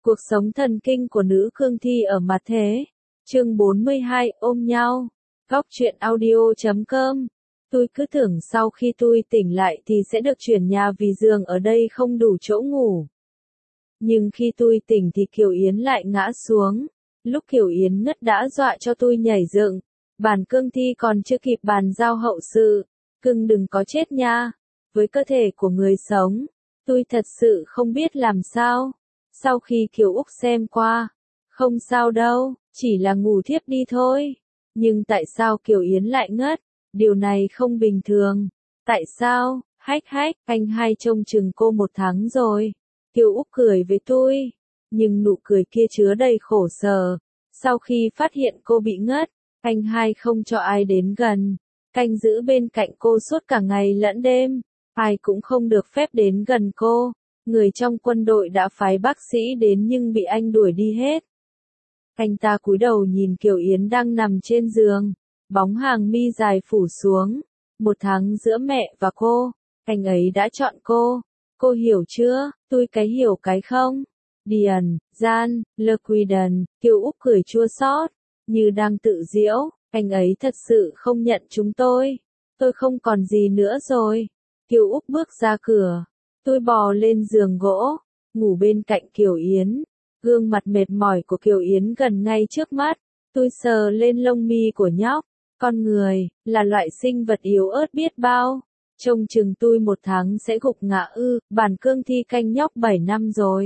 Cuộc sống thần kinh của nữ cương thi ở mặt thế. Chương 42, ôm nhau. Góc truyện audio.com. Tôi cứ tưởng sau khi tôi tỉnh lại thì sẽ được chuyển nhà vì giường ở đây không đủ chỗ ngủ. Nhưng khi tôi tỉnh thì Kiều Yến lại ngã xuống. Lúc Kiều Yến ngất đã dọa cho tôi nhảy dựng. Bản cương thi còn chưa kịp bàn giao hậu sự. Cưng đừng có chết nha. Với cơ thể của người sống, tôi thật sự không biết làm sao. Sau khi Kiều Úc xem qua, không sao đâu, chỉ là ngủ thiếp đi thôi. Nhưng tại sao Kiều Yến lại ngất? Điều này không bình thường. Tại sao? Hách, anh hai trông chừng cô 1 tháng rồi. Kiều Úc cười với tôi, nhưng nụ cười kia chứa đầy khổ sở. Sau khi phát hiện cô bị ngất, anh hai không cho ai đến gần, canh giữ bên cạnh cô suốt cả ngày lẫn đêm. Ai cũng không được phép đến gần cô. Người trong quân đội đã phái bác sĩ đến nhưng bị anh đuổi đi hết. Anh ta cúi đầu nhìn Kiều Yến đang nằm trên giường, bóng hàng mi dài phủ xuống. 1 tháng giữa mẹ và cô, anh ấy đã chọn cô. Cô hiểu chưa? Tôi cái hiểu cái không? Điền, Gian, Lơ Quy Đần, Kiều Úc cười chua xót, như đang tự giễu. Anh ấy thật sự không nhận chúng tôi. Tôi không còn gì nữa rồi. Kiều Úc bước ra cửa. Tôi bò lên giường gỗ, ngủ bên cạnh Kiều Yến. Gương mặt mệt mỏi của Kiều Yến gần ngay trước mắt. Tôi sờ lên lông mi của nhóc. Con người, là loại sinh vật yếu ớt biết bao. Trông chừng tôi 1 tháng sẽ gục ngã ư. Bản cương thi canh nhóc 7 năm rồi.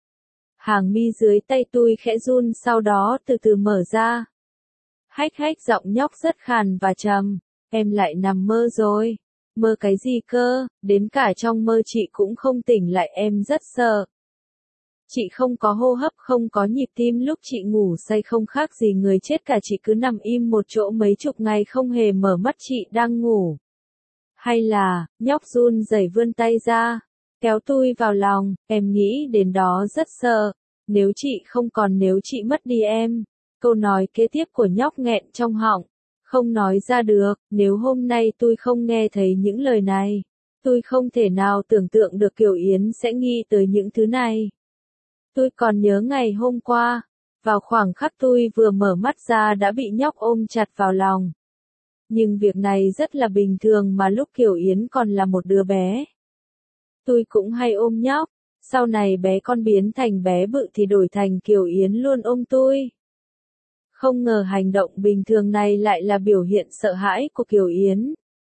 Hàng mi dưới tay tôi khẽ run, sau đó từ từ mở ra. Hách, giọng nhóc rất khàn và trầm. Em lại nằm mơ rồi. Mơ cái gì cơ? Đến cả trong mơ chị cũng không tỉnh lại, em rất sợ. Chị không có hô hấp, không có nhịp tim, lúc chị ngủ say không khác gì người chết cả, chị cứ nằm im một chỗ mấy chục ngày không hề mở mắt, chị đang ngủ. Hay là, nhóc run rẩy vươn tay ra, kéo tôi vào lòng, em nghĩ đến đó rất sợ. Nếu chị không còn, nếu chị mất đi em. Câu nói kế tiếp của nhóc nghẹn trong họng, không nói ra được. Nếu hôm nay tôi không nghe thấy những lời này, tôi không thể nào tưởng tượng được Kiều Yến sẽ nghĩ tới những thứ này. Tôi còn nhớ ngày hôm qua, vào khoảng khắc tôi vừa mở mắt ra đã bị nhóc ôm chặt vào lòng. Nhưng việc này rất là bình thường mà lúc Kiều Yến còn là một đứa bé. Tôi cũng hay ôm nhóc, sau này bé con biến thành bé bự thì đổi thành Kiều Yến luôn ôm tôi. Không ngờ hành động bình thường này lại là biểu hiện sợ hãi của Kiều Yến.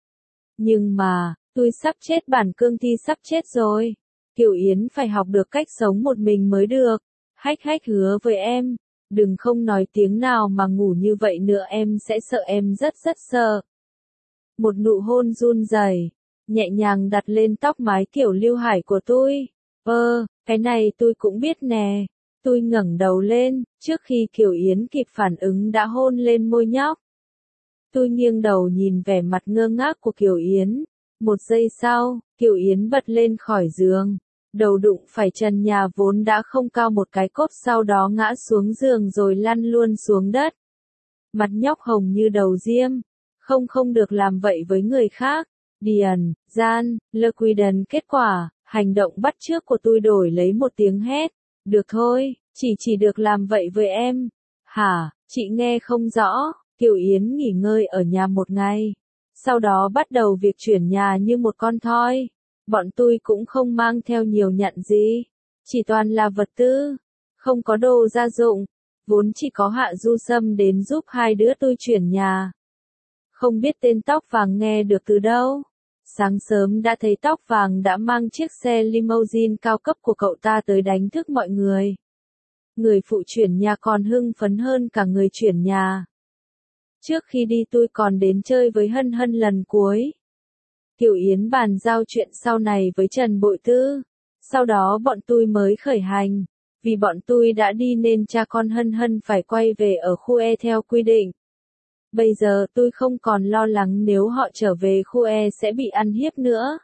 Nhưng mà, tôi sắp chết, bản cương thi sắp chết rồi. Kiều Yến phải học được cách sống một mình mới được. Hách, hứa với em, đừng không nói tiếng nào mà ngủ như vậy nữa, em sẽ sợ, em rất sợ. Một nụ hôn run rẩy, nhẹ nhàng đặt lên tóc mái kiểu Lưu Hải của tôi. Cái này tôi cũng biết nè. Tôi ngẩng đầu lên, trước khi Kiều Yến kịp phản ứng đã hôn lên môi nhóc. Tôi nghiêng đầu nhìn vẻ mặt ngơ ngác của Kiều Yến. 1 giây sau, Kiều Yến bật lên khỏi giường. Đầu đụng phải trần nhà vốn đã không cao một cái cốp, sau đó ngã xuống giường rồi lăn luôn xuống đất. Mặt nhóc hồng như đầu diêm. Không được làm vậy với người khác. Điền, Gian, Lơ Quy Đần. Kết quả, hành động bắt chước của tôi đổi lấy một tiếng hét. Được thôi, chỉ được làm vậy với em. Hả, chị nghe không rõ. Kiều Yến nghỉ ngơi ở nhà 1 ngày. Sau đó bắt đầu việc chuyển nhà như một con thoi. Bọn tôi cũng không mang theo nhiều nhẫn gì. Chỉ toàn là vật tư. Không có đồ gia dụng. Vốn chỉ có Hạ Du Sâm đến giúp hai đứa tôi chuyển nhà. Không biết tên tóc vàng nghe được từ đâu. Sáng sớm đã thấy tóc vàng đã mang chiếc xe limousine cao cấp của cậu ta tới đánh thức mọi người. Người phụ chuyển nhà còn hưng phấn hơn cả người chuyển nhà. Trước khi đi tôi còn đến chơi với Hân Hân lần cuối. Kiều Yến bàn giao chuyện sau này với Trần Bội Tư. Sau đó bọn tôi mới khởi hành. Vì bọn tôi đã đi nên cha con Hân Hân phải quay về ở khu E theo quy định. Bây giờ tôi không còn lo lắng nếu họ trở về khu E sẽ bị ăn hiếp nữa.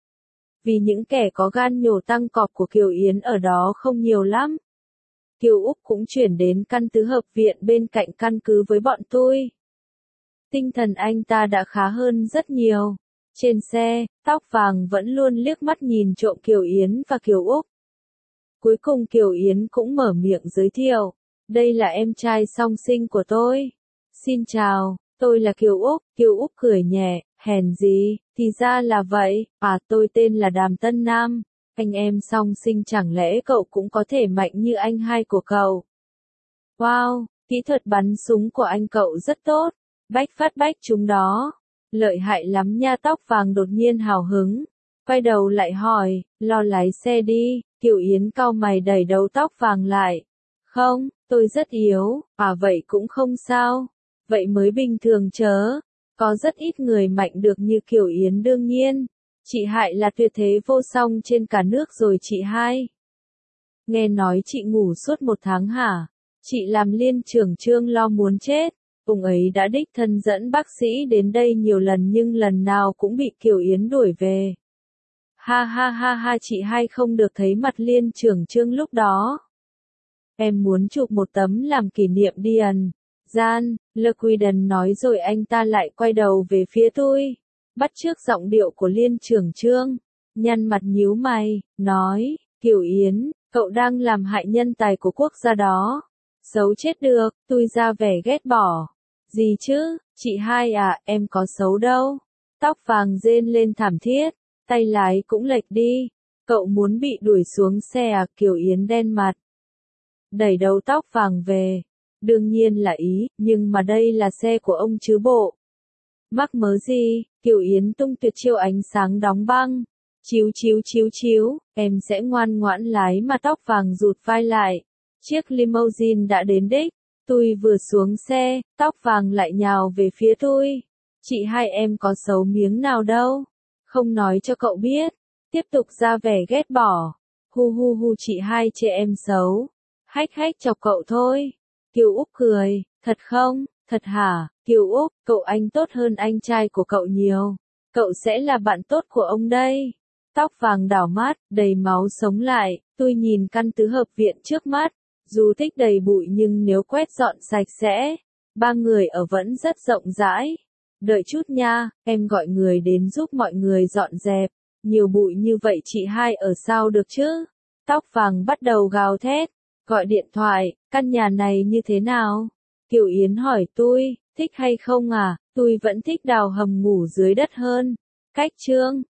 Vì những kẻ có gan nhổ tăng cọp của Kiều Yến ở đó không nhiều lắm. Kiều Úc cũng chuyển đến căn tứ hợp viện bên cạnh căn cứ với bọn tôi. Tinh thần anh ta đã khá hơn rất nhiều. Trên xe, tóc vàng vẫn luôn liếc mắt nhìn trộm Kiều Yến và Kiều Úc. Cuối cùng Kiều Yến cũng mở miệng giới thiệu. Đây là em trai song sinh của tôi. Xin chào, tôi là Kiều Úc. Kiều Úc cười nhẹ, hèn gì, thì ra là vậy, tôi tên là Đàm Tân Nam. Anh em song sinh chẳng lẽ cậu cũng có thể mạnh như anh hai của cậu? Wow, kỹ thuật bắn súng của anh cậu rất tốt. Bách phát bách trúng đó. Lợi hại lắm nha. Tóc vàng đột nhiên hào hứng. Quay đầu lại hỏi, lo lái xe đi. Kiều Yến cau mày đẩy đầu tóc vàng lại. Không, tôi rất yếu. Vậy cũng không sao. Vậy mới bình thường chớ. Có rất ít người mạnh được như Kiều Yến đương nhiên. Chị Hại là tuyệt thế vô song trên cả nước rồi chị hai. Nghe nói chị ngủ suốt 1 tháng hả? Chị làm liên trưởng Trương lo muốn chết. Ông ấy đã đích thân dẫn bác sĩ đến đây nhiều lần nhưng lần nào cũng bị Kiều Yến đuổi về. Ha ha ha ha, chị hai không được thấy mặt liên trưởng Trương lúc đó. Em muốn chụp một tấm làm kỷ niệm Điền. Gian, Le Quiden nói rồi anh ta lại quay đầu về phía tôi. Bắt chước giọng điệu của liên trưởng Trương. Nhăn mặt nhíu mày, nói, Kiều Yến, cậu đang làm hại nhân tài của quốc gia đó. Xấu chết được, tôi ra vẻ ghét bỏ. Gì chứ, chị hai em có xấu đâu. Tóc vàng rên lên thảm thiết, tay lái cũng lệch đi. Cậu muốn bị đuổi xuống xe à? Kiều Yến đen mặt. Đẩy đầu tóc vàng về. Đương nhiên là ý, nhưng mà đây là xe của ông chứ bộ. Mắc mớ gì? Kiều Yến tung tuyệt chiêu ánh sáng đóng băng. Chiếu chiếu chiếu chiếu, em sẽ ngoan ngoãn lái mà. Tóc vàng rụt vai lại. Chiếc limousine đã đến đích. Tôi vừa xuống xe, tóc vàng lại nhào về phía tôi. Chị hai em có xấu miếng nào đâu. Không nói cho cậu biết. Tiếp tục ra vẻ ghét bỏ. Hu hu hu, chị hai chê em xấu. Hách hách chọc cậu thôi. Kiều Úc cười, thật không, thật hả? Kiều Úc, cậu anh tốt hơn anh trai của cậu nhiều. Cậu sẽ là bạn tốt của ông đây. Tóc vàng đảo mắt, đầy máu sống lại. Tôi nhìn căn tứ hợp viện trước mắt. Dù tích đầy bụi nhưng nếu quét dọn sạch sẽ, 3 người ở vẫn rất rộng rãi. Đợi chút nha, em gọi người đến giúp mọi người dọn dẹp. Nhiều bụi như vậy chị hai ở sao được chứ? Tóc vàng bắt đầu gào thét. Gọi điện thoại, căn nhà này như thế nào? Kiều Yến hỏi tôi, thích hay không à? Tôi vẫn thích đào hầm ngủ dưới đất hơn. Cách Trương,